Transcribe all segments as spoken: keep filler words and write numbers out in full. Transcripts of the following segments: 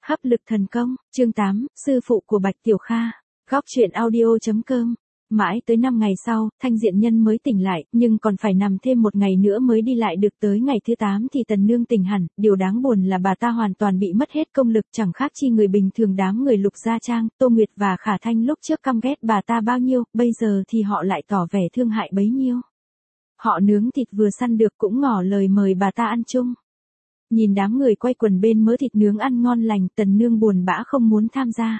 Hấp lực thần công, chương tám, sư phụ của Bạch Tiểu Kha. Góc truyện audio.com. Mãi tới năm ngày sau, Thanh Diện Nhân mới tỉnh lại, nhưng còn phải nằm thêm một ngày nữa mới đi lại được. Tới ngày thứ tám thì Tần Nương tỉnh hẳn, điều đáng buồn là bà ta hoàn toàn bị mất hết công lực, chẳng khác chi người bình thường. Đám người Lục Gia Trang, Tô Nguyệt và Khả Thanh lúc trước căm ghét bà ta bao nhiêu, bây giờ thì họ lại tỏ vẻ thương hại bấy nhiêu. Họ nướng thịt vừa săn được cũng ngỏ lời mời bà ta ăn chung. Nhìn đám người quay quần bên mớ thịt nướng ăn ngon lành, Tần Nương buồn bã không muốn tham gia.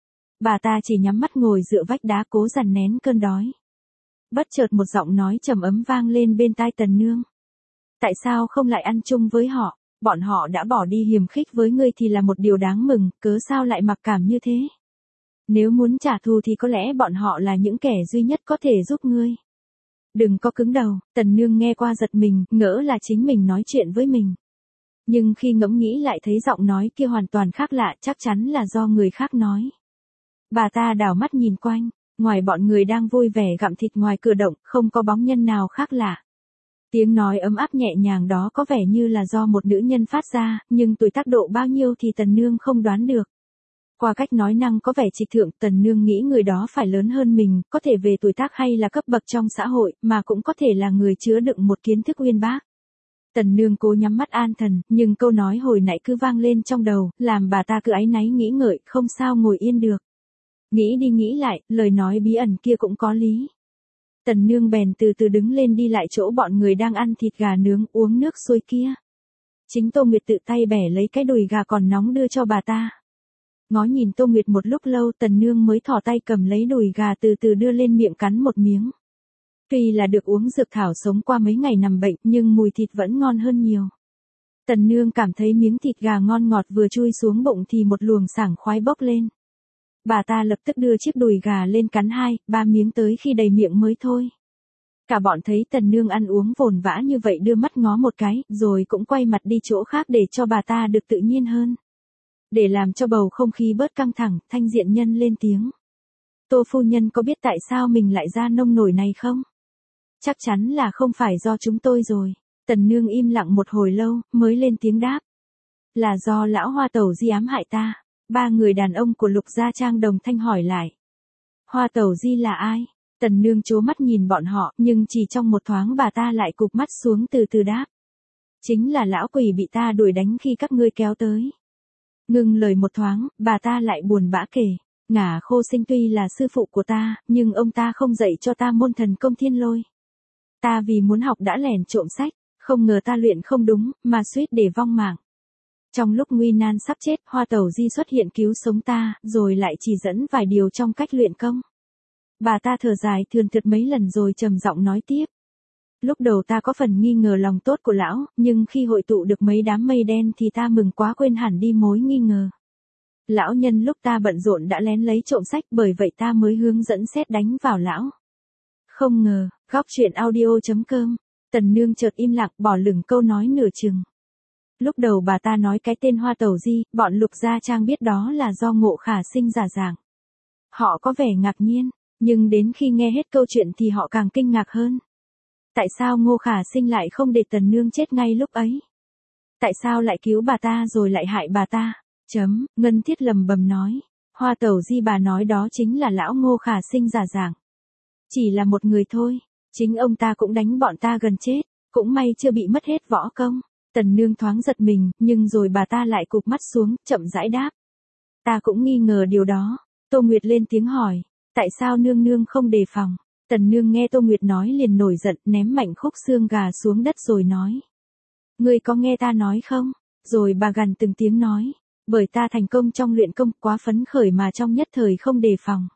Bà ta chỉ nhắm mắt ngồi dựa vách đá cố dằn nén cơn đói. Bất chợt một giọng nói trầm ấm vang lên bên tai Tần Nương. Tại sao không lại ăn chung với họ? Bọn họ đã bỏ đi hiềm khích với ngươi thì là một điều đáng mừng, cớ sao lại mặc cảm như thế? Nếu muốn trả thù thì có lẽ bọn họ là những kẻ duy nhất có thể giúp ngươi. Đừng có cứng đầu. Tần Nương nghe qua giật mình, ngỡ là chính mình nói chuyện với mình. Nhưng khi ngẫm nghĩ lại thấy giọng nói kia hoàn toàn khác lạ, chắc chắn là do người khác nói. Bà ta đảo mắt nhìn quanh, ngoài bọn người đang vui vẻ gặm thịt ngoài cửa động, không có bóng nhân nào khác lạ. Tiếng nói ấm áp nhẹ nhàng đó có vẻ như là do một nữ nhân phát ra, nhưng tuổi tác độ bao nhiêu thì Tần Nương không đoán được. Qua cách nói năng có vẻ trịch thượng, Tần Nương nghĩ người đó phải lớn hơn mình, có thể về tuổi tác hay là cấp bậc trong xã hội, mà cũng có thể là người chứa đựng một kiến thức uyên bác. Tần Nương cố nhắm mắt an thần, nhưng câu nói hồi nãy cứ vang lên trong đầu, làm bà ta cứ áy náy nghĩ ngợi, không sao ngồi yên được. Nghĩ đi nghĩ lại, lời nói bí ẩn kia cũng có lý. Tần Nương bèn từ từ đứng lên đi lại chỗ bọn người đang ăn thịt gà nướng uống nước sôi kia. Chính Tô Nguyệt tự tay bẻ lấy cái đùi gà còn nóng đưa cho bà ta. Ngó nhìn Tô Nguyệt một lúc lâu, Tần Nương mới thò tay cầm lấy đùi gà từ từ đưa lên miệng cắn một miếng. Tuy là được uống dược thảo sống qua mấy ngày nằm bệnh, nhưng mùi thịt vẫn ngon hơn nhiều. Tần Nương cảm thấy miếng thịt gà ngon ngọt vừa chui xuống bụng thì một luồng sảng khoái bốc lên. Bà ta lập tức đưa chiếc đùi gà lên cắn hai, ba miếng tới khi đầy miệng mới thôi. Cả bọn thấy Tần Nương ăn uống vồn vã như vậy đưa mắt ngó một cái, rồi cũng quay mặt đi chỗ khác để cho bà ta được tự nhiên hơn. Để làm cho bầu không khí bớt căng thẳng, Thanh Diện Nhân lên tiếng. Tô phu nhân có biết tại sao mình lại ra nông nổi này không? Chắc chắn là không phải do chúng tôi rồi. Tần Nương im lặng một hồi lâu, mới lên tiếng đáp. Là do lão Hoa Tẩu Di ám hại ta. Ba người đàn ông của Lục Gia Trang đồng thanh hỏi lại. Hoa Tẩu Di là ai? Tần Nương trố mắt nhìn bọn họ, nhưng chỉ trong một thoáng bà ta lại cụp mắt xuống từ từ đáp. Chính là lão quỷ bị ta đuổi đánh khi các ngươi kéo tới. Ngừng lời một thoáng, bà ta lại buồn bã kể. Ngả Khô Sinh tuy là sư phụ của ta, nhưng ông ta không dạy cho ta môn thần công thiên lôi. Ta vì muốn học đã lẻn trộm sách, không ngờ ta luyện không đúng, mà suýt để vong mạng. Trong lúc nguy nan sắp chết, Hoa Tẩu Di xuất hiện cứu sống ta, rồi lại chỉ dẫn vài điều trong cách luyện công. Bà ta thở dài thườn thượt mấy lần rồi trầm giọng nói tiếp. Lúc đầu ta có phần nghi ngờ lòng tốt của lão, nhưng khi hội tụ được mấy đám mây đen thì ta mừng quá quên hẳn đi mối nghi ngờ. Lão nhân lúc ta bận rộn đã lén lấy trộm sách, bởi vậy ta mới hướng dẫn sét đánh vào lão. Không ngờ, góc truyện audio.com. Tần Nương chợt im lặng bỏ lửng câu nói nửa chừng. Lúc đầu bà ta nói cái tên Hoa Tẩu Di, bọn Lục Gia Trang biết đó là do Ngộ Khả Sinh giả dạng. Họ có vẻ ngạc nhiên, nhưng đến khi nghe hết câu chuyện thì họ càng kinh ngạc hơn. Tại sao Ngô Khả Sinh lại không để Tần Nương chết ngay lúc ấy? Tại sao lại cứu bà ta rồi lại hại bà ta? Chấm, Ngân Thiết lầm bầm nói. Hoa Tẩu Di bà nói đó chính là lão Ngô Khả Sinh giả dạng. Chỉ là một người thôi, chính ông ta cũng đánh bọn ta gần chết, cũng may chưa bị mất hết võ công. Tần Nương thoáng giật mình, nhưng rồi bà ta lại cụp mắt xuống, chậm rãi đáp. Ta cũng nghi ngờ điều đó. Tô Nguyệt lên tiếng hỏi, tại sao nương nương không đề phòng? Tần Nương nghe Tô Nguyệt nói liền nổi giận, ném mạnh khúc xương gà xuống đất rồi nói. Ngươi có nghe ta nói không? Rồi bà gằn từng tiếng nói, bởi ta thành công trong luyện công quá phấn khởi mà trong nhất thời không đề phòng.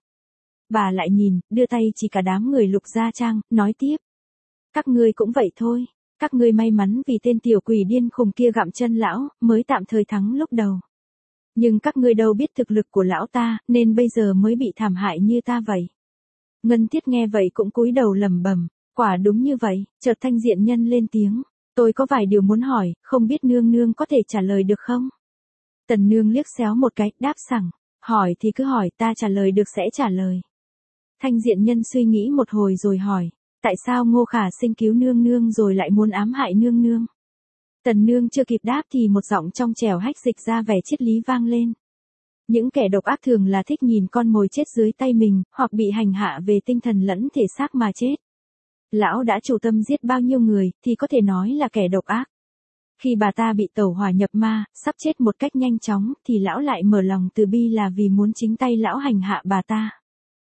Bà lại nhìn, đưa tay chỉ cả đám người Lục Gia Trang, nói tiếp. Các ngươi cũng vậy thôi. Các ngươi may mắn vì tên tiểu quỷ điên khùng kia gặm chân lão, mới tạm thời thắng lúc đầu. Nhưng các ngươi đâu biết thực lực của lão ta, nên bây giờ mới bị thảm hại như ta vậy. Ngân Thiết nghe vậy cũng cúi đầu lẩm bẩm, quả đúng như vậy. Chợt Thanh Diện Nhân lên tiếng, tôi có vài điều muốn hỏi, không biết nương nương có thể trả lời được không? Tần Nương liếc xéo một cái, đáp sẵn, hỏi thì cứ hỏi, ta trả lời được sẽ trả lời. Thanh Diện Nhân suy nghĩ một hồi rồi hỏi. Tại sao Ngô Khả Sinh cứu nương nương rồi lại muốn ám hại nương nương? Tần nương chưa kịp đáp thì một giọng trong trẻo hách dịch ra vẻ triết lý vang lên. Những kẻ độc ác thường là thích nhìn con mồi chết dưới tay mình, hoặc bị hành hạ về tinh thần lẫn thể xác mà chết. Lão đã chủ tâm giết bao nhiêu người, thì có thể nói là kẻ độc ác. Khi bà ta bị tẩu hỏa nhập ma, sắp chết một cách nhanh chóng, thì lão lại mở lòng từ bi là vì muốn chính tay lão hành hạ bà ta.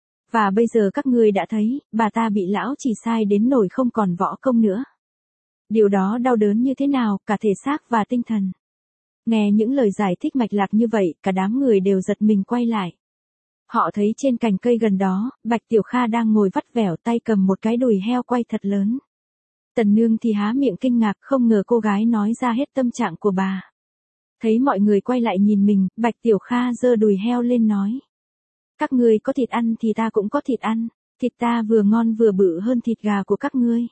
Và bây giờ các ngươi đã thấy, bà ta bị lão chỉ sai đến nỗi không còn võ công nữa. Điều đó đau đớn như thế nào, cả thể xác và tinh thần. Nghe những lời giải thích mạch lạc như vậy, cả đám người đều giật mình quay lại. Họ thấy trên cành cây gần đó, Bạch Tiểu Kha đang ngồi vắt vẻo tay cầm một cái đùi heo quay thật lớn. Tần nương thì há miệng kinh ngạc, không ngờ cô gái nói ra hết tâm trạng của bà. Thấy mọi người quay lại nhìn mình, Bạch Tiểu Kha giơ đùi heo lên nói. Các ngươi có thịt ăn thì ta cũng có thịt ăn, thịt ta vừa ngon vừa bự hơn thịt gà của các ngươi.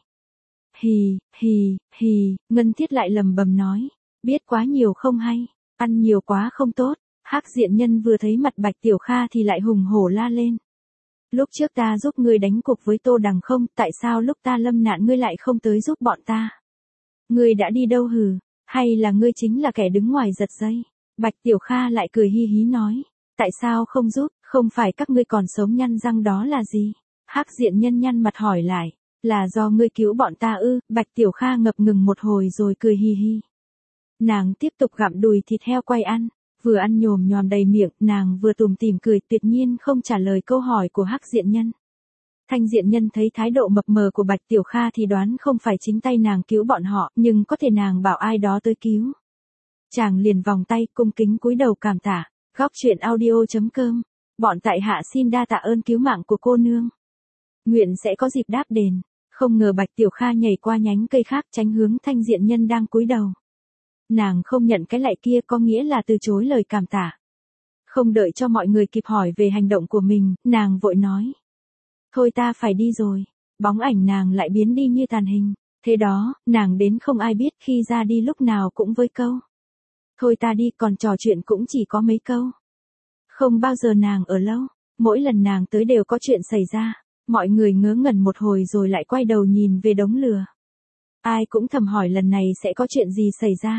Hì, hì, hì, Ngân Thiết lại lầm bầm nói, biết quá nhiều không hay, ăn nhiều quá không tốt. Hắc diện nhân vừa thấy mặt Bạch Tiểu Kha thì lại hùng hổ la lên. Lúc trước ta giúp ngươi đánh cuộc với Tô Đằng không, tại sao lúc ta lâm nạn ngươi lại không tới giúp bọn ta? Ngươi đã đi đâu hừ, hay là ngươi chính là kẻ đứng ngoài giật dây? Bạch Tiểu Kha lại cười hi hí nói, tại sao không giúp, không phải các ngươi còn sống nhăn răng đó là gì? Hắc diện nhân nhăn mặt hỏi lại, là do ngươi cứu bọn ta ư? Bạch Tiểu Kha ngập ngừng một hồi rồi cười hi hi. Nàng tiếp tục gặm đùi thịt heo quay ăn. Vừa ăn nhồm nhòm đầy miệng, nàng vừa tủm tỉm cười, tuyệt nhiên không trả lời câu hỏi của Hắc diện nhân. Thanh diện nhân thấy thái độ mập mờ của Bạch Tiểu Kha thì đoán không phải chính tay nàng cứu bọn họ, nhưng có thể nàng bảo ai đó tới cứu. Chàng liền vòng tay cung kính cúi đầu cảm tạ. Góc truyện audio chấm com. Bọn tại hạ xin đa tạ ơn cứu mạng của cô nương. Nguyện sẽ có dịp đáp đền. Không ngờ Bạch Tiểu Kha nhảy qua nhánh cây khác tránh hướng thanh diện nhân đang cúi đầu. Nàng không nhận cái lạy kia có nghĩa là từ chối lời cảm tạ. Không đợi cho mọi người kịp hỏi về hành động của mình, nàng vội nói. Thôi ta phải đi rồi. Bóng ảnh nàng lại biến đi như tàn hình. Thế đó, nàng đến không ai biết, khi ra đi lúc nào cũng với câu. Thôi ta đi, còn trò chuyện cũng chỉ có mấy câu. Không bao giờ nàng ở lâu. Mỗi lần nàng tới đều có chuyện xảy ra. Mọi người ngớ ngẩn một hồi rồi lại quay đầu nhìn về đống lửa. Ai cũng thầm hỏi lần này sẽ có chuyện gì xảy ra.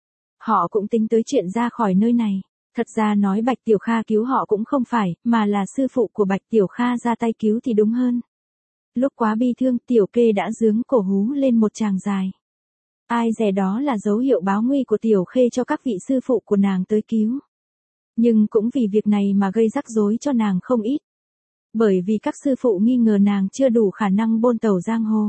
Họ cũng tính tới chuyện ra khỏi nơi này. Thật ra nói Bạch Tiểu Kha cứu họ cũng không phải, mà là sư phụ của Bạch Tiểu Kha ra tay cứu thì đúng hơn. Lúc quá bi thương, Tiểu Kê đã giướng cổ hú lên một tràng dài. Ai dè đó là dấu hiệu báo nguy của Tiểu Khê cho các vị sư phụ của nàng tới cứu. Nhưng cũng vì việc này mà gây rắc rối cho nàng không ít. Bởi vì các sư phụ nghi ngờ nàng chưa đủ khả năng bôn tẩu giang hồ.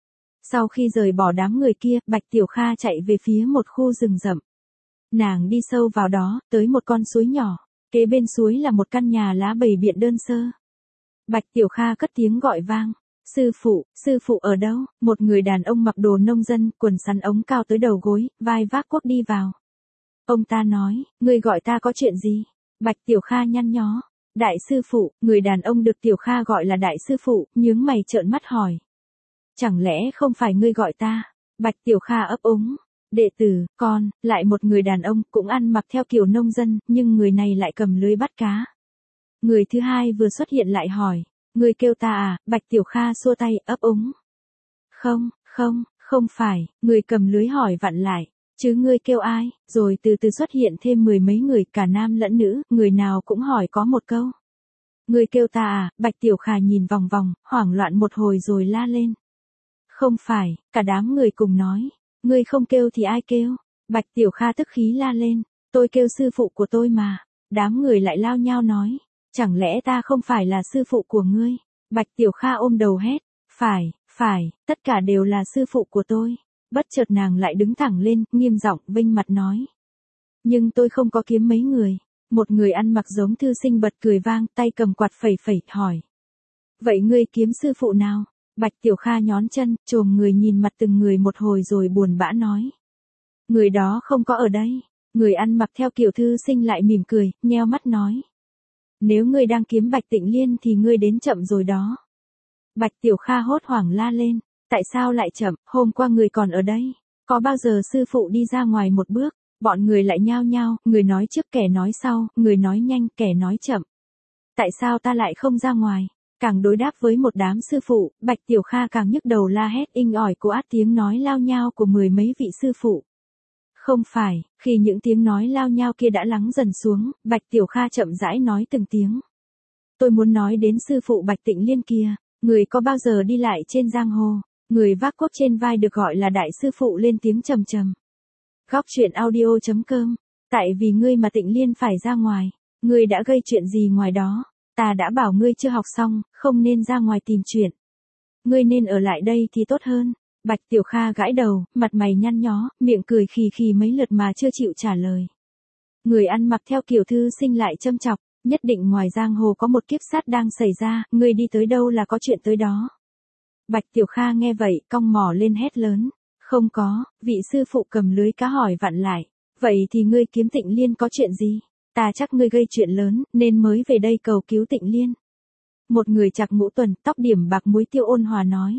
Sau khi rời bỏ đám người kia, Bạch Tiểu Kha chạy về phía một khu rừng rậm. Nàng đi sâu vào đó, tới một con suối nhỏ. Kế bên suối là một căn nhà lá bầy biện đơn sơ. Bạch Tiểu Kha cất tiếng gọi vang. Sư phụ, sư phụ ở đâu? Một người đàn ông mặc đồ nông dân, quần sắn ống cao tới đầu gối, vai vác cuốc đi vào. Ông ta nói, ngươi gọi ta có chuyện gì? Bạch Tiểu Kha nhăn nhó. Đại sư phụ, người đàn ông được Tiểu Kha gọi là đại sư phụ, nhướng mày trợn mắt hỏi. Chẳng lẽ không phải ngươi gọi ta? Bạch Tiểu Kha ấp úng. Đệ tử, con, lại một người đàn ông cũng ăn mặc theo kiểu nông dân, nhưng người này lại cầm lưới bắt cá. Người thứ hai vừa xuất hiện lại hỏi, ngươi kêu ta à? Bạch Tiểu Kha xua tay ấp úng. Không, không, không phải, người cầm lưới hỏi vặn lại, chứ ngươi kêu ai? Rồi từ từ xuất hiện thêm mười mấy người, cả nam lẫn nữ, người nào cũng hỏi có một câu. Ngươi kêu ta à? Bạch Tiểu Kha nhìn vòng vòng, hoảng loạn một hồi rồi la lên. Không phải, cả đám người cùng nói. Ngươi không kêu thì ai kêu? Bạch Tiểu Kha tức khí la lên. Tôi kêu sư phụ của tôi mà. Đám người lại lao nhao nói. Chẳng lẽ ta không phải là sư phụ của ngươi? Bạch Tiểu Kha ôm đầu hét. Phải, phải, tất cả đều là sư phụ của tôi. Bất chợt nàng lại đứng thẳng lên, nghiêm giọng vênh mặt nói. Nhưng tôi không có kiếm mấy người. Một người ăn mặc giống thư sinh bật cười vang, tay cầm quạt phẩy phẩy, hỏi. Vậy ngươi kiếm sư phụ nào? Bạch Tiểu Kha nhón chân, chồm người nhìn mặt từng người một hồi rồi buồn bã nói. Người đó không có ở đây. Người ăn mặc theo kiểu thư sinh lại mỉm cười, nheo mắt nói. Nếu ngươi đang kiếm Bạch Tịnh Liên thì ngươi đến chậm rồi đó. Bạch Tiểu Kha hốt hoảng la lên. Tại sao lại chậm, hôm qua người còn ở đây. Có bao giờ sư phụ đi ra ngoài một bước, bọn người lại nhao nhao, người nói trước kẻ nói sau, người nói nhanh kẻ nói chậm. Tại sao ta lại không ra ngoài? Càng đối đáp với một đám sư phụ, Bạch Tiểu Kha càng nhức đầu la hét inh ỏi của át tiếng nói lao nhao của mười mấy vị sư phụ. Không phải, khi những tiếng nói lao nhao kia đã lắng dần xuống, Bạch Tiểu Kha chậm rãi nói từng tiếng. Tôi muốn nói đến sư phụ Bạch Tịnh Liên kia, người có bao giờ đi lại trên giang hồ, người vác cuốc trên vai được gọi là đại sư phụ lên tiếng trầm trầm. Góc truyện audio chấm com, tại vì ngươi mà Tịnh Liên phải ra ngoài, ngươi đã gây chuyện gì ngoài đó, ta đã bảo ngươi chưa học xong, không nên ra ngoài tìm chuyện. Ngươi nên ở lại đây thì tốt hơn. Bạch Tiểu Kha gãi đầu, mặt mày nhăn nhó, miệng cười khì khì mấy lượt mà chưa chịu trả lời. Người ăn mặc theo kiểu thư sinh lại châm chọc, nhất định ngoài giang hồ có một kiếp sát đang xảy ra, ngươi đi tới đâu là có chuyện tới đó. Bạch Tiểu Kha nghe vậy, cong mỏ lên hét lớn. Không có, vị sư phụ cầm lưới cá hỏi vặn lại. Vậy thì ngươi kiếm Tịnh Liên có chuyện gì? Ta chắc ngươi gây chuyện lớn, nên mới về đây cầu cứu Tịnh Liên. Một người chạc ngũ tuần, tóc điểm bạc muối tiêu ôn hòa nói.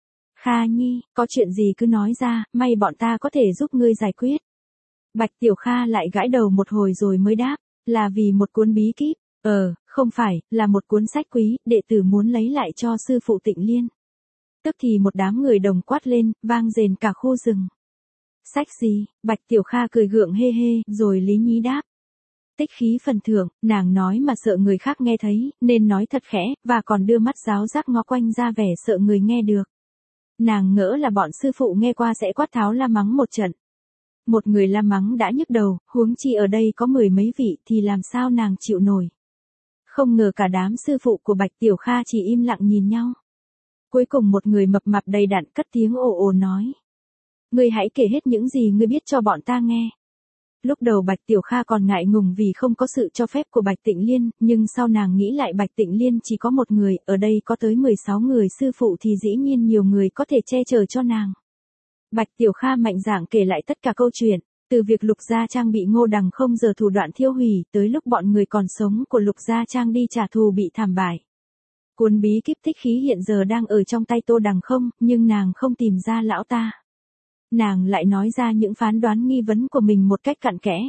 Kha Nhi, có chuyện gì cứ nói ra, may bọn ta có thể giúp ngươi giải quyết. Bạch Tiểu Kha lại gãi đầu một hồi rồi mới đáp, là vì một cuốn bí kíp. Ờ, không phải, là một cuốn sách quý, đệ tử muốn lấy lại cho sư phụ Tịnh Liên. Tức thì một đám người đồng quát lên, vang rền cả khu rừng. Sách gì? Bạch Tiểu Kha cười gượng hê hê, rồi lý nhí đáp. Tích khí phần thưởng, nàng nói mà sợ người khác nghe thấy, nên nói thật khẽ, và còn đưa mắt giáo giác ngó quanh ra vẻ sợ người nghe được. Nàng ngỡ là bọn sư phụ nghe qua sẽ quát tháo la mắng một trận. Một người la mắng đã nhức đầu, huống chi ở đây có mười mấy vị thì làm sao nàng chịu nổi. Không ngờ cả đám sư phụ của Bạch Tiểu Kha chỉ im lặng nhìn nhau. Cuối cùng một người mập mạp đầy đặn cất tiếng ồ ồ nói. Ngươi hãy kể hết những gì ngươi biết cho bọn ta nghe. Lúc đầu Bạch Tiểu Kha còn ngại ngùng vì không có sự cho phép của Bạch Tịnh Liên, nhưng sau nàng nghĩ lại Bạch Tịnh Liên chỉ có một người, ở đây có tới mười sáu người sư phụ thì dĩ nhiên nhiều người có thể che chở cho nàng. Bạch Tiểu Kha mạnh dạn kể lại tất cả câu chuyện, từ việc Lục Gia Trang bị Ngô Đằng không giờ thủ đoạn thiêu hủy, tới lúc bọn người còn sống của Lục Gia Trang đi trả thù bị thảm bại. Cuốn bí kíp tích khí hiện giờ đang ở trong tay Tô Đằng không, nhưng nàng không tìm ra lão ta. Nàng lại nói ra những phán đoán nghi vấn của mình một cách cặn kẽ.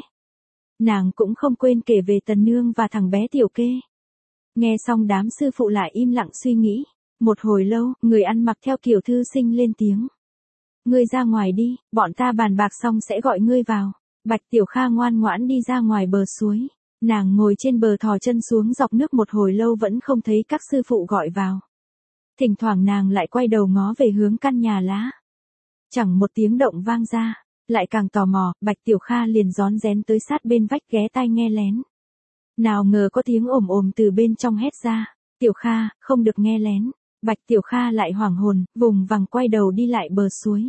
Nàng cũng không quên kể về Tần Nương và thằng bé Tiểu Kê. Nghe xong đám sư phụ lại im lặng suy nghĩ. Một hồi lâu, người ăn mặc theo kiểu thư sinh lên tiếng. Ngươi ra ngoài đi, bọn ta bàn bạc xong sẽ gọi ngươi vào. Bạch Tiểu Kha ngoan ngoãn đi ra ngoài bờ suối. Nàng ngồi trên bờ thò chân xuống dọc nước một hồi lâu vẫn không thấy các sư phụ gọi vào. Thỉnh thoảng nàng lại quay đầu ngó về hướng căn nhà lá. Chẳng một tiếng động vang ra, lại càng tò mò, Bạch Tiểu Kha liền rón rén tới sát bên vách ghé tai nghe lén. Nào ngờ có tiếng ồm ồm từ bên trong hét ra, Tiểu Kha, không được nghe lén. Bạch Tiểu Kha lại hoảng hồn, vùng vằng quay đầu đi lại bờ suối.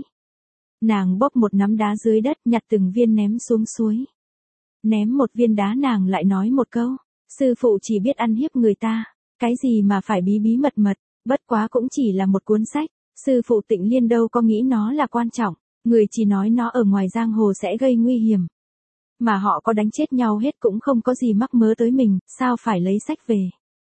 Nàng bóp một nắm đá dưới đất nhặt từng viên ném xuống suối. Ném một viên đá nàng lại nói một câu, sư phụ chỉ biết ăn hiếp người ta, cái gì mà phải bí bí mật mật, bất quá cũng chỉ là một cuốn sách. Sư phụ Tịnh Liên đâu có nghĩ nó là quan trọng, người chỉ nói nó ở ngoài giang hồ sẽ gây nguy hiểm. Mà họ có đánh chết nhau hết cũng không có gì mắc mớ tới mình, sao phải lấy sách về.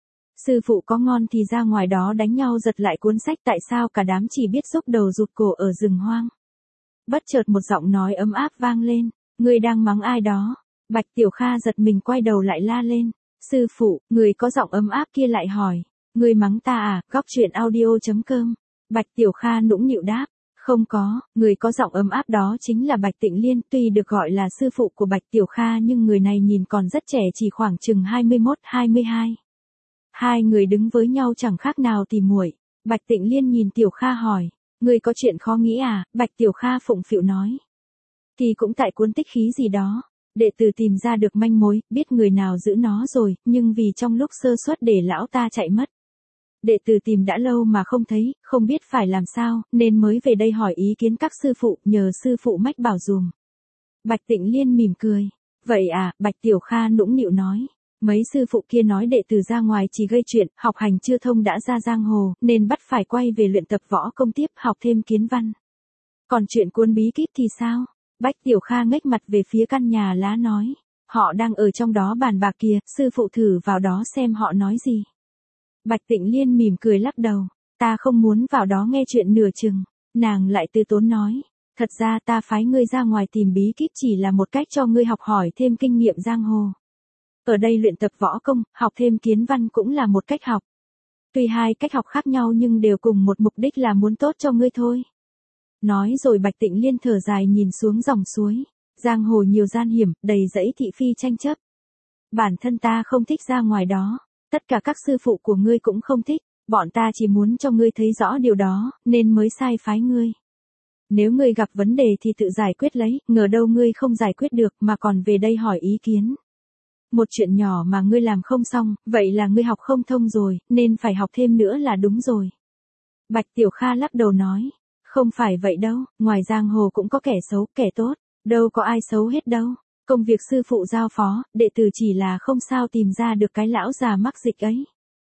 Sư phụ có ngon thì ra ngoài đó đánh nhau giật lại cuốn sách, tại sao cả đám chỉ biết xúc đầu rụt cổ ở rừng hoang. Bất chợt một giọng nói ấm áp vang lên, người đang mắng ai đó. Bạch Tiểu Kha giật mình quay đầu lại la lên, sư phụ, người có giọng ấm áp kia lại hỏi, người mắng ta à? Góc truyện audio chấm com. Bạch Tiểu Kha nũng nịu đáp, không có, người có giọng ấm áp đó chính là Bạch Tịnh Liên, tuy được gọi là sư phụ của Bạch Tiểu Kha nhưng người này nhìn còn rất trẻ, chỉ khoảng chừng hai mươi mốt hai mươi hai. Hai người đứng với nhau chẳng khác nào tỉ muội. Bạch Tịnh Liên nhìn Tiểu Kha hỏi, người có chuyện khó nghĩ à? Bạch Tiểu Kha phụng phịu nói, thì cũng tại cuốn tích khí gì đó, đệ tử tìm ra được manh mối, biết người nào giữ nó rồi, nhưng vì trong lúc sơ suất để lão ta chạy mất. Đệ tử tìm đã lâu mà không thấy, không biết phải làm sao, nên mới về đây hỏi ý kiến các sư phụ, nhờ sư phụ mách bảo dùm. Bạch Tịnh Liên mỉm cười. Vậy à? Bạch Tiểu Kha nũng nịu nói. Mấy sư phụ kia nói đệ tử ra ngoài chỉ gây chuyện, học hành chưa thông đã ra giang hồ, nên bắt phải quay về luyện tập võ công tiếp, học thêm kiến văn. Còn chuyện cuốn bí kíp thì sao? Bạch Tiểu Kha ngếch mặt về phía căn nhà lá nói. Họ đang ở trong đó bàn bạc kìa, sư phụ thử vào đó xem họ nói gì. Bạch Tịnh Liên mỉm cười lắc đầu, ta không muốn vào đó nghe chuyện nửa chừng. Nàng lại từ tốn nói, thật ra ta phái ngươi ra ngoài tìm bí kíp chỉ là một cách cho ngươi học hỏi thêm kinh nghiệm giang hồ. Ở đây luyện tập võ công, học thêm kiến văn cũng là một cách học. Tuy hai cách học khác nhau nhưng đều cùng một mục đích là muốn tốt cho ngươi thôi. Nói rồi Bạch Tịnh Liên thở dài nhìn xuống dòng suối. Giang hồ nhiều gian hiểm, đầy rẫy thị phi tranh chấp. Bản thân ta không thích ra ngoài đó, tất cả các sư phụ của ngươi cũng không thích, bọn ta chỉ muốn cho ngươi thấy rõ điều đó, nên mới sai phái ngươi. Nếu ngươi gặp vấn đề thì tự giải quyết lấy, ngờ đâu ngươi không giải quyết được mà còn về đây hỏi ý kiến. Một chuyện nhỏ mà ngươi làm không xong, vậy là ngươi học không thông rồi, nên phải học thêm nữa là đúng rồi. Bạch Tiểu Kha lắc đầu nói, không phải vậy đâu, ngoài giang hồ cũng có kẻ xấu, kẻ tốt, đâu có ai xấu hết đâu. Công việc sư phụ giao phó, đệ tử chỉ là không sao tìm ra được cái lão già mắc dịch ấy.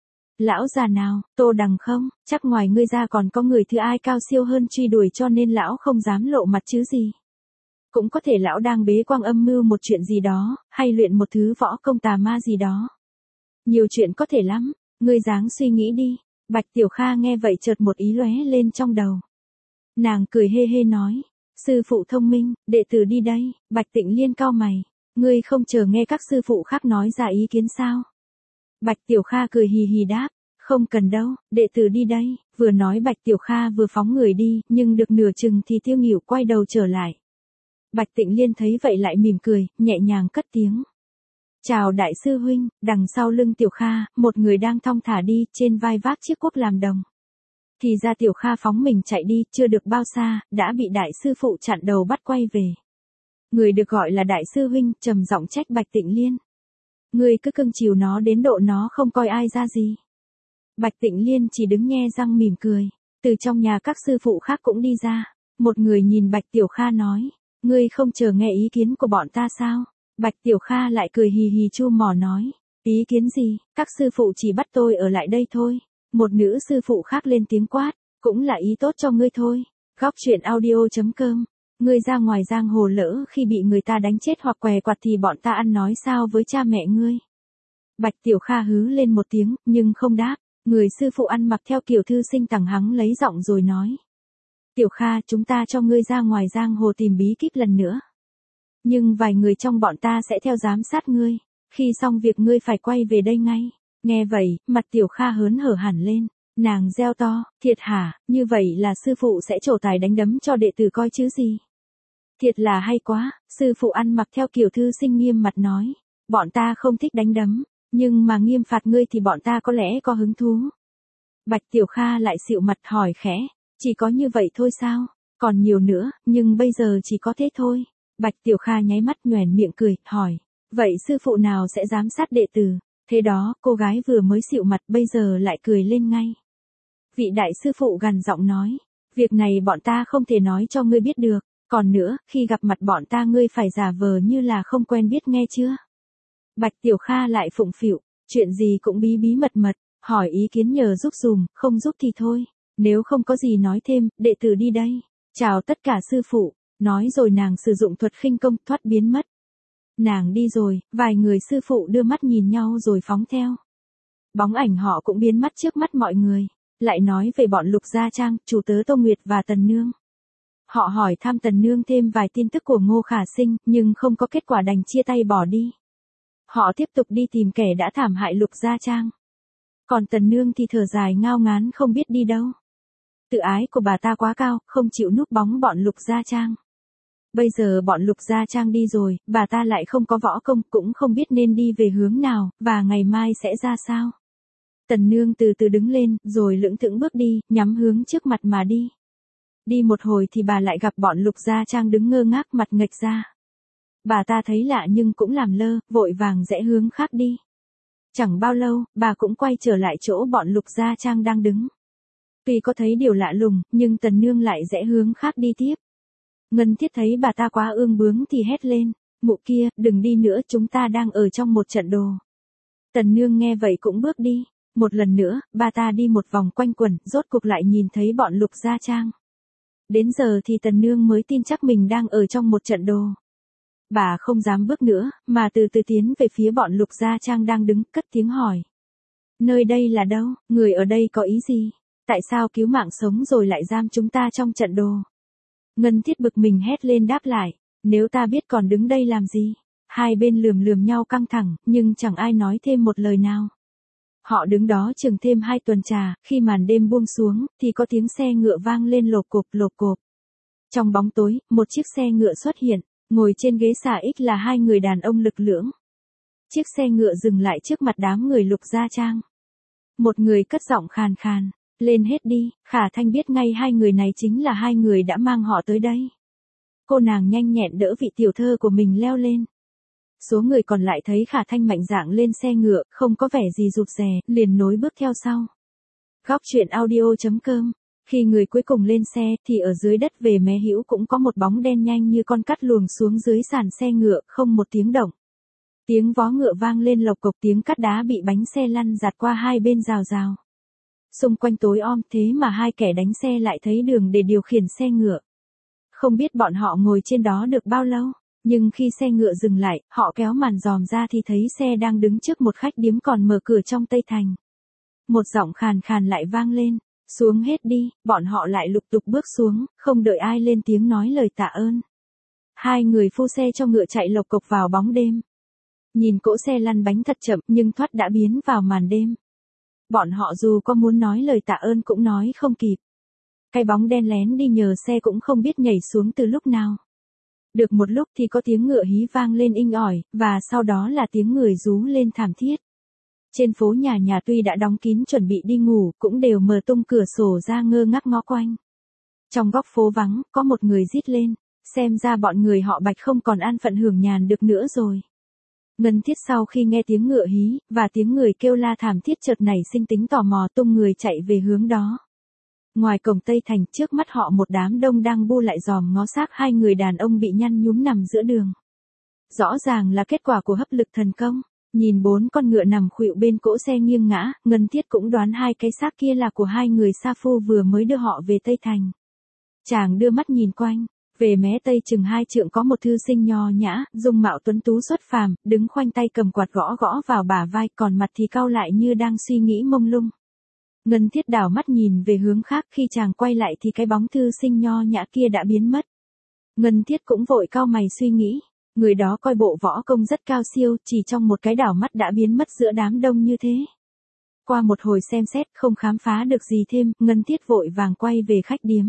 Lão già nào, Tô Đằng không, chắc ngoài ngươi ra còn có người thứ ai cao siêu hơn truy đuổi cho nên lão không dám lộ mặt chứ gì. Cũng có thể lão đang bế quan âm mưu một chuyện gì đó, hay luyện một thứ võ công tà ma gì đó. Nhiều chuyện có thể lắm, ngươi dáng suy nghĩ đi. Bạch Tiểu Kha nghe vậy chợt một ý lóe lên trong đầu. Nàng cười hê hê nói, sư phụ thông minh, đệ tử đi đây. Bạch Tịnh Liên cau mày, ngươi không chờ nghe các sư phụ khác nói ra ý kiến sao? Bạch Tiểu Kha cười hì hì đáp, không cần đâu, đệ tử đi đây. Vừa nói Bạch Tiểu Kha vừa phóng người đi, nhưng được nửa chừng thì Tiêu Nghỉu quay đầu trở lại. Bạch Tịnh Liên thấy vậy lại mỉm cười, nhẹ nhàng cất tiếng. Chào đại sư huynh. Đằng sau lưng Tiểu Kha, một người đang thong thả đi, trên vai vác chiếc cuốc làm đồng. Thì ra Tiểu Kha phóng mình chạy đi, chưa được bao xa, đã bị đại sư phụ chặn đầu bắt quay về. Người được gọi là đại sư huynh, trầm giọng trách Bạch Tịnh Liên. Ngươi cứ cưng chiều nó đến độ nó không coi ai ra gì. Bạch Tịnh Liên chỉ đứng nhe răng mỉm cười. Từ trong nhà các sư phụ khác cũng đi ra. Một người nhìn Bạch Tiểu Kha nói, ngươi không chờ nghe ý kiến của bọn ta sao? Bạch Tiểu Kha lại cười hì hì chu mỏ nói, ý kiến gì, các sư phụ chỉ bắt tôi ở lại đây thôi. Một nữ sư phụ khác lên tiếng quát, cũng là ý tốt cho ngươi thôi. Góc truyện audio chấm com. Ngươi ra ngoài giang hồ lỡ khi bị người ta đánh chết hoặc què quặt thì bọn ta ăn nói sao với cha mẹ ngươi? Bạch Tiểu Kha hứ lên một tiếng, nhưng không đáp. Người sư phụ ăn mặc theo kiểu thư sinh tằng hắng lấy giọng rồi nói. Tiểu Kha, chúng ta cho ngươi ra ngoài giang hồ tìm bí kíp lần nữa. Nhưng vài người trong bọn ta sẽ theo giám sát ngươi. Khi xong việc ngươi phải quay về đây ngay. Nghe vậy, mặt Tiểu Kha hớn hở hẳn lên. Nàng reo to, thiệt hả, như vậy là sư phụ sẽ trổ tài đánh đấm cho đệ tử coi chứ gì. Thiệt là hay quá, sư phụ ăn mặc theo kiểu thư sinh nghiêm mặt nói. Bọn ta không thích đánh đấm, nhưng mà nghiêm phạt ngươi thì bọn ta có lẽ có hứng thú. Bạch Tiểu Kha lại xịu mặt hỏi khẽ, chỉ có như vậy thôi sao, còn nhiều nữa, nhưng bây giờ chỉ có thế thôi. Bạch Tiểu Kha nháy mắt nhoẻn miệng cười, hỏi, vậy sư phụ nào sẽ giám sát đệ tử? Thế đó, cô gái vừa mới xịu mặt bây giờ lại cười lên ngay. Vị đại sư phụ gằn giọng nói, việc này bọn ta không thể nói cho ngươi biết được, còn nữa, khi gặp mặt bọn ta ngươi phải giả vờ như là không quen biết nghe chưa? Bạch Tiểu Kha lại phụng phịu, chuyện gì cũng bí bí mật mật, hỏi ý kiến nhờ giúp dùm, không giúp thì thôi, nếu không có gì nói thêm, đệ tử đi đây, chào tất cả sư phụ, nói rồi nàng sử dụng thuật khinh công thoát biến mất. Nàng đi rồi, vài người sư phụ đưa mắt nhìn nhau rồi phóng theo. Bóng ảnh họ cũng biến mất trước mắt mọi người, lại nói về bọn Lục Gia Trang, chủ tớ Tô Nguyệt và Tần Nương. Họ hỏi thăm Tần Nương thêm vài tin tức của Ngô Khả Sinh, nhưng không có kết quả đành chia tay bỏ đi. Họ tiếp tục đi tìm kẻ đã thảm hại Lục Gia Trang. Còn Tần Nương thì thở dài ngao ngán không biết đi đâu. Tự ái của bà ta quá cao, không chịu núp bóng bọn Lục Gia Trang. Bây giờ bọn Lục Gia Trang đi rồi, bà ta lại không có võ công, cũng không biết nên đi về hướng nào, và ngày mai sẽ ra sao. Tần Nương từ từ đứng lên, rồi lững thững bước đi, nhắm hướng trước mặt mà đi. Đi một hồi thì bà lại gặp bọn Lục Gia Trang đứng ngơ ngác mặt nghệch ra. Bà ta thấy lạ nhưng cũng làm lơ, vội vàng rẽ hướng khác đi. Chẳng bao lâu, bà cũng quay trở lại chỗ bọn Lục Gia Trang đang đứng. Tuy có thấy điều lạ lùng, nhưng Tần Nương lại rẽ hướng khác đi tiếp. Ngân Thiết thấy bà ta quá ương bướng thì hét lên, mụ kia, đừng đi nữa, chúng ta đang ở trong một trận đồ. Tần Nương nghe vậy cũng bước đi. Một lần nữa, bà ta đi một vòng quanh quẩn, rốt cuộc lại nhìn thấy bọn Lục Gia Trang. Đến giờ thì Tần Nương mới tin chắc mình đang ở trong một trận đồ. Bà không dám bước nữa, mà từ từ tiến về phía bọn Lục Gia Trang đang đứng, cất tiếng hỏi. Nơi đây là đâu, người ở đây có ý gì? Tại sao cứu mạng sống rồi lại giam chúng ta trong trận đồ? Ngân Thiết bực mình hét lên đáp lại, nếu ta biết còn đứng đây làm gì? Hai bên lườm lườm nhau căng thẳng, nhưng chẳng ai nói thêm một lời nào. Họ đứng đó chừng thêm hai tuần trà, khi màn đêm buông xuống, thì có tiếng xe ngựa vang lên lộp cộp lộp cộp. Trong bóng tối, một chiếc xe ngựa xuất hiện, Ngồi trên ghế xà ích là hai người đàn ông lực lưỡng. Chiếc xe ngựa dừng lại trước mặt đám người Lục Gia Trang. Một người cất giọng khàn khàn, lên hết đi, Khả Thanh biết ngay hai người này chính là hai người đã mang họ tới đây. Cô nàng nhanh nhẹn đỡ vị tiểu thơ của mình leo lên. Số người còn lại thấy Khả Thanh mạnh dạn lên xe ngựa, không có vẻ gì rụt rè, liền nối bước theo sau. Góc truyện audio chấm com. Khi người cuối cùng lên xe thì ở dưới đất về mé hữu cũng có một bóng đen nhanh như con cắt luồng xuống dưới sàn xe ngựa, không một tiếng động. Tiếng vó ngựa vang lên lộc cộc, tiếng cắt đá bị bánh xe lăn giạt qua hai bên rào rào. Xung quanh tối om thế mà hai kẻ đánh xe lại thấy đường để điều khiển xe ngựa. Không biết bọn họ ngồi trên đó được bao lâu, nhưng khi xe ngựa dừng lại, họ kéo màn giòm ra thì thấy xe đang đứng trước một khách điếm còn mở cửa trong Tây Thành. Một giọng khàn khàn lại vang lên, xuống hết đi, bọn họ lại lục tục bước xuống, không đợi ai lên tiếng nói lời tạ ơn. Hai người phu xe cho ngựa chạy lộc cộc vào bóng đêm. Nhìn cỗ xe lăn bánh thật chậm nhưng thoát đã biến vào màn đêm. Bọn họ dù có muốn nói lời tạ ơn cũng nói không kịp. Cái bóng đen lén đi nhờ xe cũng không biết nhảy xuống từ lúc nào. Được một lúc thì có tiếng ngựa hí vang lên inh ỏi, và sau đó là tiếng người rú lên thảm thiết. Trên phố nhà nhà tuy đã đóng kín chuẩn bị đi ngủ, cũng đều mở tung cửa sổ ra ngơ ngác ngó quanh. Trong góc phố vắng, có một người rít lên, xem ra bọn người họ Bạch không còn an phận hưởng nhàn được nữa rồi. Ngân Thiết sau khi nghe tiếng ngựa hí, và tiếng người kêu la thảm thiết chợt nảy sinh tính tò mò tung người chạy về hướng đó. Ngoài cổng Tây Thành, trước mắt họ một đám đông đang bu lại dòm ngó xác hai người đàn ông bị nhăn nhúm nằm giữa đường. Rõ ràng là kết quả của hấp lực thần công. Nhìn bốn con ngựa nằm khuỵu bên cỗ xe nghiêng ngã, Ngân Thiết cũng đoán hai cái xác kia là của hai người sa phu vừa mới đưa họ về Tây Thành. Chàng đưa mắt nhìn quanh, về mé Tây chừng hai trượng có một thư sinh nho nhã, dung mạo tuấn tú xuất phàm, đứng khoanh tay cầm quạt gõ gõ vào bả vai, còn mặt thì cau lại như đang suy nghĩ mông lung. Ngân Thiết đảo mắt nhìn về hướng khác, khi chàng quay lại thì cái bóng thư sinh nho nhã kia đã biến mất. Ngân Thiết cũng vội cau mày suy nghĩ. Người đó coi bộ võ công rất cao siêu, chỉ trong một cái đảo mắt đã biến mất giữa đám đông như thế. Qua một hồi xem xét không khám phá được gì thêm, Ngân Thiết vội vàng quay về khách điếm.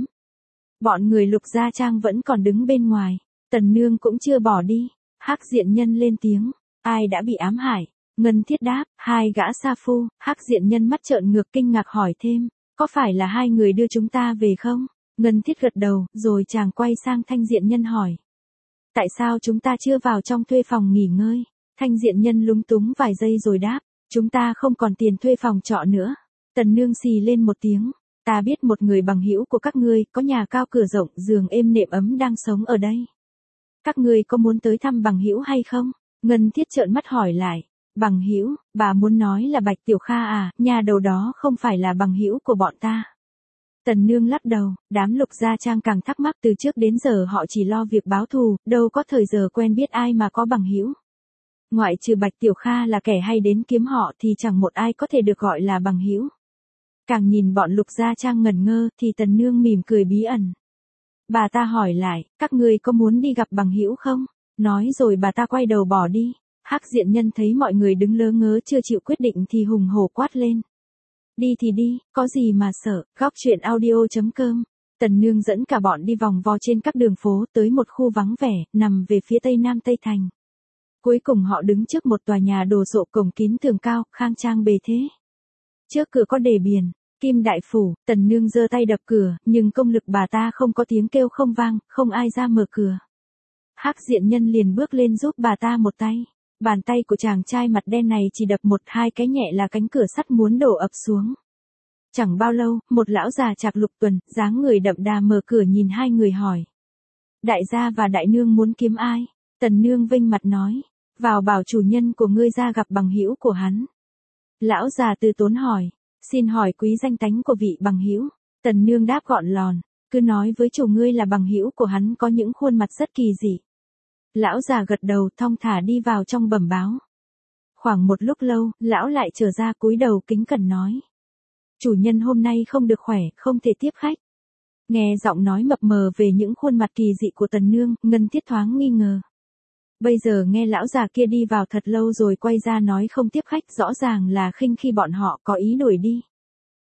Bọn người Lục Gia Trang vẫn còn đứng bên ngoài, Tần Nương cũng chưa bỏ đi. Hắc Diện Nhân lên tiếng, ai đã bị ám hại? Ngân Thiết đáp, hai gã sa phu. Hắc Diện Nhân mắt trợn ngược kinh ngạc hỏi thêm, có phải là hai người đưa chúng ta về không? Ngân Thiết gật đầu, rồi chàng quay sang Thanh Diện Nhân hỏi. Tại sao chúng ta chưa vào trong thuê phòng nghỉ ngơi? Thanh Diện Nhân lúng túng vài giây rồi đáp, chúng ta không còn tiền thuê phòng trọ nữa. Tần Nương xì lên một tiếng, ta biết một người bằng hữu của các ngươi, có nhà cao cửa rộng, giường êm nệm ấm đang sống ở đây. Các ngươi có muốn tới thăm bằng hữu hay không? Ngân Thiết trợn mắt hỏi lại, bằng hữu, bà muốn nói là Bạch Tiểu Kha à? Nhà đầu đó không phải là bằng hữu của bọn ta. Tần Nương lắc đầu, đám Lục Gia Trang càng thắc mắc, từ trước đến giờ họ chỉ lo việc báo thù, đâu có thời giờ quen biết ai mà có bằng hữu. Ngoại trừ Bạch Tiểu Kha là kẻ hay đến kiếm họ thì chẳng một ai có thể được gọi là bằng hữu. Càng nhìn bọn Lục Gia Trang ngẩn ngơ thì Tần Nương mỉm cười bí ẩn. Bà ta hỏi lại, các ngươi có muốn đi gặp bằng hữu không? Nói rồi bà ta quay đầu bỏ đi. Hắc Diện Nhân thấy mọi người đứng lơ ngớ chưa chịu quyết định thì hùng hổ quát lên. Đi thì đi, có gì mà sợ. Góc truyện audio chấm com. Tần Nương dẫn cả bọn đi vòng vo trên các đường phố tới một khu vắng vẻ, nằm về phía tây nam Tây Thành. Cuối cùng họ đứng trước một tòa nhà đồ sộ cổng kín tường cao, khang trang bề thế. Trước cửa có đề biển, Kim Đại Phủ. Tần Nương giơ tay đập cửa, nhưng công lực bà ta không có tiếng kêu không vang, không ai ra mở cửa. Hắc Diện Nhân liền bước lên giúp bà ta một tay. Bàn tay của chàng trai mặt đen này chỉ đập một hai cái nhẹ là cánh cửa sắt muốn đổ ập xuống. Chẳng bao lâu, một lão già Trạc Lục Tuần, dáng người đậm đà mở cửa nhìn hai người hỏi. Đại gia và đại nương muốn kiếm ai? Tần Nương vênh mặt nói, vào bảo chủ nhân của ngươi ra gặp bằng hữu của hắn. Lão già từ tốn hỏi, xin hỏi quý danh tánh của vị bằng hữu? Tần Nương đáp gọn lòn, cứ nói với chủ ngươi là bằng hữu của hắn có những khuôn mặt rất kỳ dị. Lão già gật đầu thong thả đi vào trong bẩm báo. Khoảng một lúc lâu, lão lại trở ra cúi đầu kính cẩn nói. Chủ nhân hôm nay không được khỏe, không thể tiếp khách. Nghe giọng nói mập mờ về những khuôn mặt kỳ dị của Tần Nương, Ngân Thiết thoáng nghi ngờ. Bây giờ nghe lão già kia đi vào thật lâu rồi quay ra nói không tiếp khách, rõ ràng là khinh khi bọn họ có ý đuổi đi.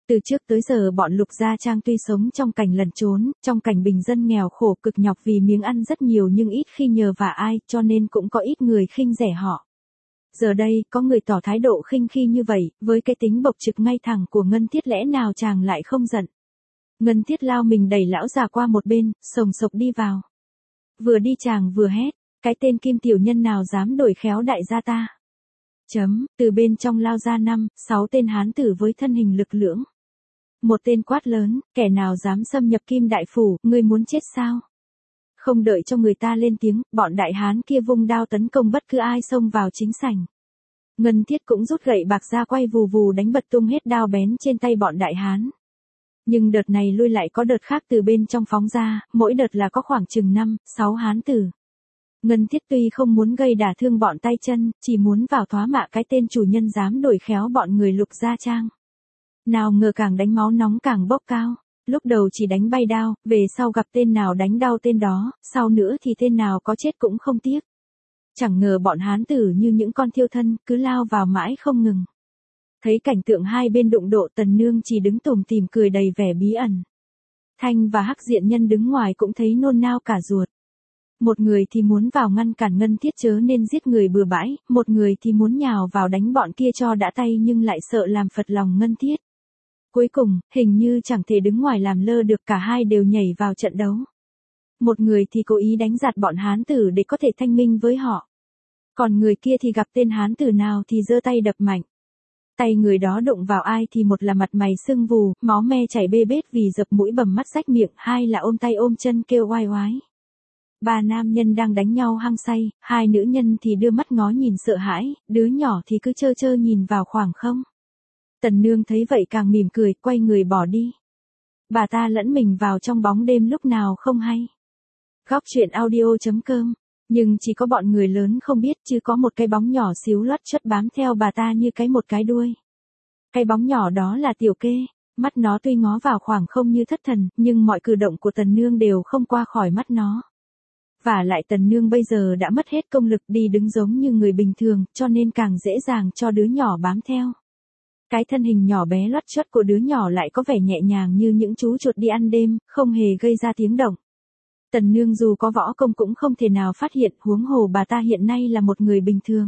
Từ trước tới giờ bọn Lục Gia Trang tuy sống trong cảnh lẩn trốn, trong cảnh bình dân nghèo khổ cực nhọc vì miếng ăn rất nhiều nhưng ít khi nhờ vả ai, cho nên cũng có ít người khinh rẻ họ. Giờ đây, có người tỏ thái độ khinh khi như vậy, với cái tính bộc trực ngay thẳng của Ngân Thiết lẽ nào chàng lại không giận. Ngân Thiết lao mình đẩy lão già qua một bên, sồng sộc đi vào. Vừa đi chàng vừa hét, cái tên Kim tiểu nhân nào dám đổi khéo đại gia ta. Chấm, từ bên trong lao ra năm, sáu tên hán tử với thân hình lực lưỡng. Một tên quát lớn, kẻ nào dám xâm nhập Kim đại phủ, ngươi muốn chết sao? Không đợi cho người ta lên tiếng, bọn đại hán kia vung đao tấn công bất cứ ai xông vào chính sảnh. Ngân Thiết cũng rút gậy bạc ra quay vù vù đánh bật tung hết đao bén trên tay bọn đại hán. Nhưng đợt này lui lại có đợt khác từ bên trong phóng ra, mỗi đợt là có khoảng chừng năm, sáu hán tử. Ngân Thiết tuy không muốn gây đả thương bọn tay chân, chỉ muốn vào thoá mạ cái tên chủ nhân dám đổi khéo bọn người Lục Gia Trang. Nào ngờ càng đánh máu nóng càng bốc cao, lúc đầu chỉ đánh bay đao, về sau gặp tên nào đánh đau tên đó, sau nữa thì tên nào có chết cũng không tiếc. Chẳng ngờ bọn hán tử như những con thiêu thân, cứ lao vào mãi không ngừng. Thấy cảnh tượng hai bên đụng độ, Tần Nương chỉ đứng tủm tỉm cười đầy vẻ bí ẩn. Thanh và Hắc Diện Nhân đứng ngoài cũng thấy nôn nao cả ruột. Một người thì muốn vào ngăn cản Ngân Thiết chớ nên giết người bừa bãi, một người thì muốn nhào vào đánh bọn kia cho đã tay nhưng lại sợ làm phật lòng Ngân Thiết. Cuối cùng, hình như chẳng thể đứng ngoài làm lơ được, cả hai đều nhảy vào trận đấu. Một người thì cố ý đánh giạt bọn hán tử để có thể thanh minh với họ. Còn người kia thì gặp tên hán tử nào thì giơ tay đập mạnh. Tay người đó đụng vào ai thì một là mặt mày sưng vù, máu me chảy bê bết vì dập mũi bầm mắt rách miệng, hai là ôm tay ôm chân kêu oai oái. Ba nam nhân đang đánh nhau hăng say, hai nữ nhân thì đưa mắt ngó nhìn sợ hãi, đứa nhỏ thì cứ trơ trơ nhìn vào khoảng không. Tần Nương thấy vậy càng mỉm cười, quay người bỏ đi. Bà ta lẫn mình vào trong bóng đêm lúc nào không hay. Góc truyện audio chấm com. Nhưng chỉ có bọn người lớn không biết chứ có một cái bóng nhỏ xíu lót chất bám theo bà ta như cái một cái đuôi. Cái bóng nhỏ đó là Tiểu Kê, mắt nó tuy ngó vào khoảng không như thất thần, nhưng mọi cử động của Tần Nương đều không qua khỏi mắt nó. Và lại Tần Nương bây giờ đã mất hết công lực đi đứng giống như người bình thường, cho nên càng dễ dàng cho đứa nhỏ bám theo. Cái thân hình nhỏ bé lót chót của đứa nhỏ lại có vẻ nhẹ nhàng như những chú chuột đi ăn đêm, không hề gây ra tiếng động. Tần Nương dù có võ công cũng không thể nào phát hiện, huống hồ bà ta hiện nay là một người bình thường.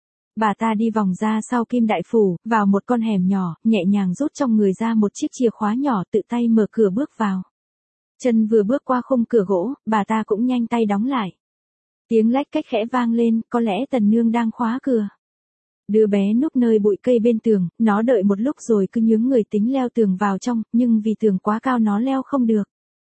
Bà ta đi vòng ra sau Kim đại phủ, vào một con hẻm nhỏ, nhẹ nhàng rút trong người ra một chiếc chìa khóa nhỏ, tự tay mở cửa bước vào. Chân vừa bước qua khung cửa gỗ, bà ta cũng nhanh tay đóng lại. Tiếng lách cách khẽ vang lên, có lẽ Tần Nương đang khóa cửa. Đứa bé núp nơi bụi cây bên tường, nó đợi một lúc rồi cứ nhướng người tính leo tường vào trong, nhưng vì tường quá cao nó leo không được.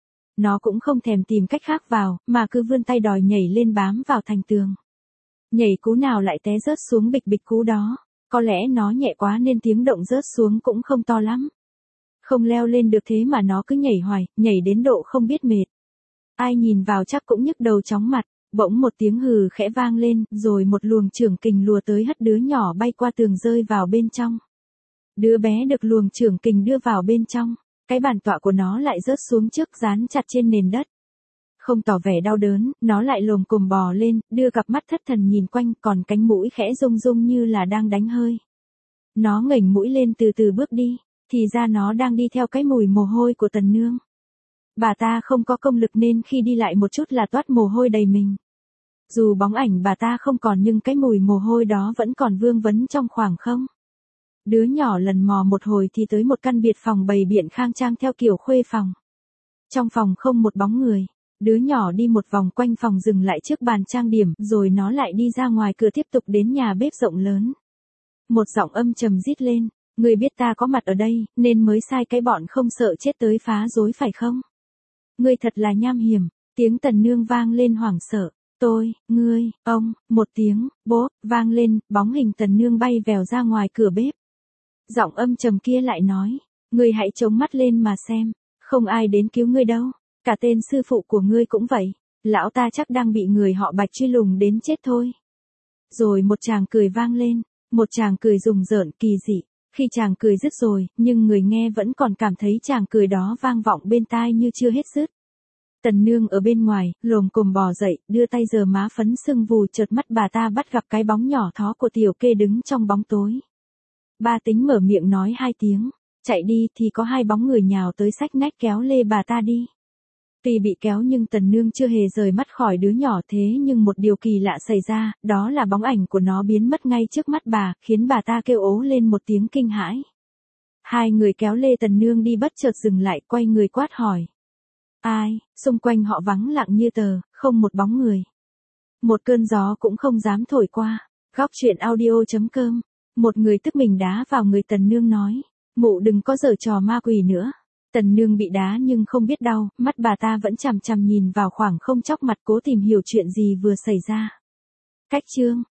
Nó cũng không thèm tìm cách khác vào, mà cứ vươn tay đòi nhảy lên bám vào thành tường. Nhảy cú nào lại té rớt xuống bịch bịch cú đó, có lẽ nó nhẹ quá nên tiếng động rớt xuống cũng không to lắm. Không leo lên được thế mà nó cứ nhảy hoài, nhảy đến độ không biết mệt. Ai nhìn vào chắc cũng nhức đầu chóng mặt. Bỗng một tiếng hừ khẽ vang lên, rồi một luồng chưởng kình lùa tới hất đứa nhỏ bay qua tường rơi vào bên trong. Đứa bé được luồng chưởng kình đưa vào bên trong, cái bàn tọa của nó lại rớt xuống trước dán chặt trên nền đất. Không tỏ vẻ đau đớn, nó lại lồm cồm bò lên, đưa cặp mắt thất thần nhìn quanh, còn cánh mũi khẽ rung rung như là đang đánh hơi. Nó ngẩng mũi lên từ từ bước đi, thì ra nó đang đi theo cái mùi mồ hôi của Tần Nương. Bà ta không có công lực nên khi đi lại một chút là toát mồ hôi đầy mình. Dù bóng ảnh bà ta không còn nhưng cái mùi mồ hôi đó vẫn còn vương vấn trong khoảng không. Đứa nhỏ lần mò một hồi thì tới một căn biệt phòng bày biện khang trang theo kiểu khuê phòng. Trong phòng không một bóng người, đứa nhỏ đi một vòng quanh phòng dừng lại trước bàn trang điểm rồi nó lại đi ra ngoài cửa tiếp tục đến nhà bếp rộng lớn. Một giọng âm trầm rít lên, người biết ta có mặt ở đây nên mới sai cái bọn không sợ chết tới phá rối phải không? Ngươi thật là nham hiểm, tiếng Tần Nương vang lên hoảng sợ. Tôi, ngươi, ông, một tiếng, bốp, vang lên, bóng hình Tần Nương bay vèo ra ngoài cửa bếp. Giọng âm trầm kia lại nói, ngươi hãy chống mắt lên mà xem, không ai đến cứu ngươi đâu, cả tên sư phụ của ngươi cũng vậy, lão ta chắc đang bị người họ Bạch truy lùng đến chết thôi. Rồi một tràng cười vang lên, một tràng cười rùng rợn kỳ dị, khi chàng cười dứt rồi, nhưng người nghe vẫn còn cảm thấy chàng cười đó vang vọng bên tai như chưa hết dứt. Tần Nương ở bên ngoài, lồm cồm bò dậy, đưa tay giơ má phấn sưng vù, chợt mắt bà ta bắt gặp cái bóng nhỏ thó của Tiểu Kê đứng trong bóng tối. Ba tính mở miệng nói hai tiếng, chạy đi thì có hai bóng người nhào tới xách nách kéo lê bà ta đi. Tuy bị kéo nhưng Tần Nương chưa hề rời mắt khỏi đứa nhỏ thế nhưng một điều kỳ lạ xảy ra, đó là bóng ảnh của nó biến mất ngay trước mắt bà, khiến bà ta kêu ố lên một tiếng kinh hãi. Hai người kéo lê Tần Nương đi bất chợt dừng lại, quay người quát hỏi. Ai? Xung quanh họ vắng lặng như tờ, không một bóng người. Một cơn gió cũng không dám thổi qua. Góc truyện audio chấm com. Một người tức mình đá vào người Tần Nương nói. Mụ đừng có giở trò ma quỷ nữa. Tần Nương bị đá nhưng không biết đau, mắt bà ta vẫn chằm chằm nhìn vào khoảng không, chóc mặt cố tìm hiểu chuyện gì vừa xảy ra. Cách chương.